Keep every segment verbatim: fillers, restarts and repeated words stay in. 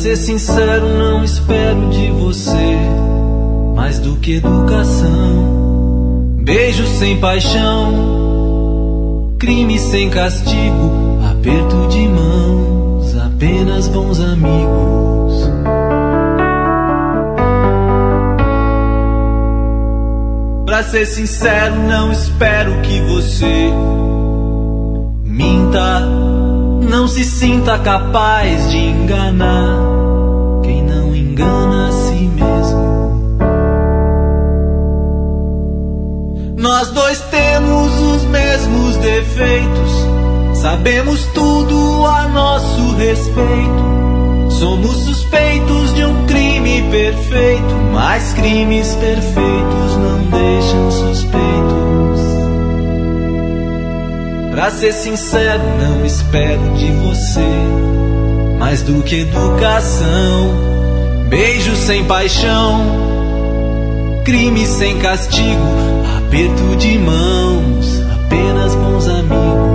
ser sincero, não espero de você mais do que educação. Beijo sem paixão, crime sem castigo, aperto de mãos, apenas bons amigos. Pra ser sincero, não espero que você minta, não se sinta capaz de enganar quem não engana a si mesmo. Nós dois temos os mesmos defeitos, sabemos tudo a nosso respeito. Somos suspeitos de um crime perfeito, mas crimes perfeitos não deixam suspeitos. Pra ser sincero, não espero de você mais do que educação. Beijo sem paixão, crime sem castigo, aperto de mãos, apenas bons amigos.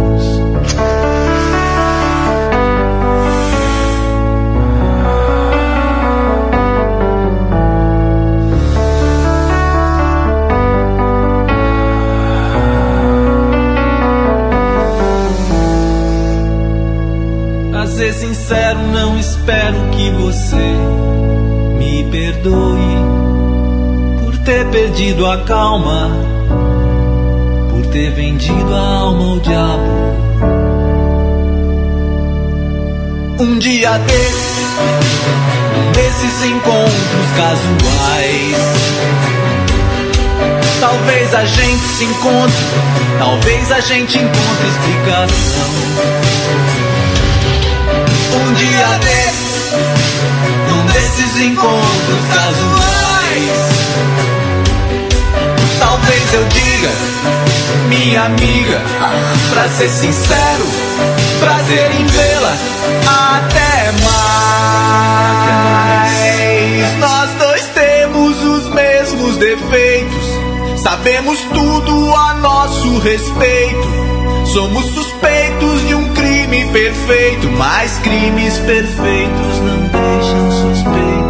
Pra ser sincero, não espero que você me perdoe por ter perdido a calma, por ter vendido a alma ao diabo. Um dia desses, um desses encontros casuais, talvez a gente se encontre, talvez a gente encontre explicação. Um dia desses, num desses encontros casuais, talvez eu diga, minha amiga, pra ser sincero, prazer em vê-la, até mais. Nós dois temos os mesmos defeitos, sabemos tudo a nosso respeito. Somos suspeitos de um crime perfeito, mas crimes perfeitos não deixam suspeitos.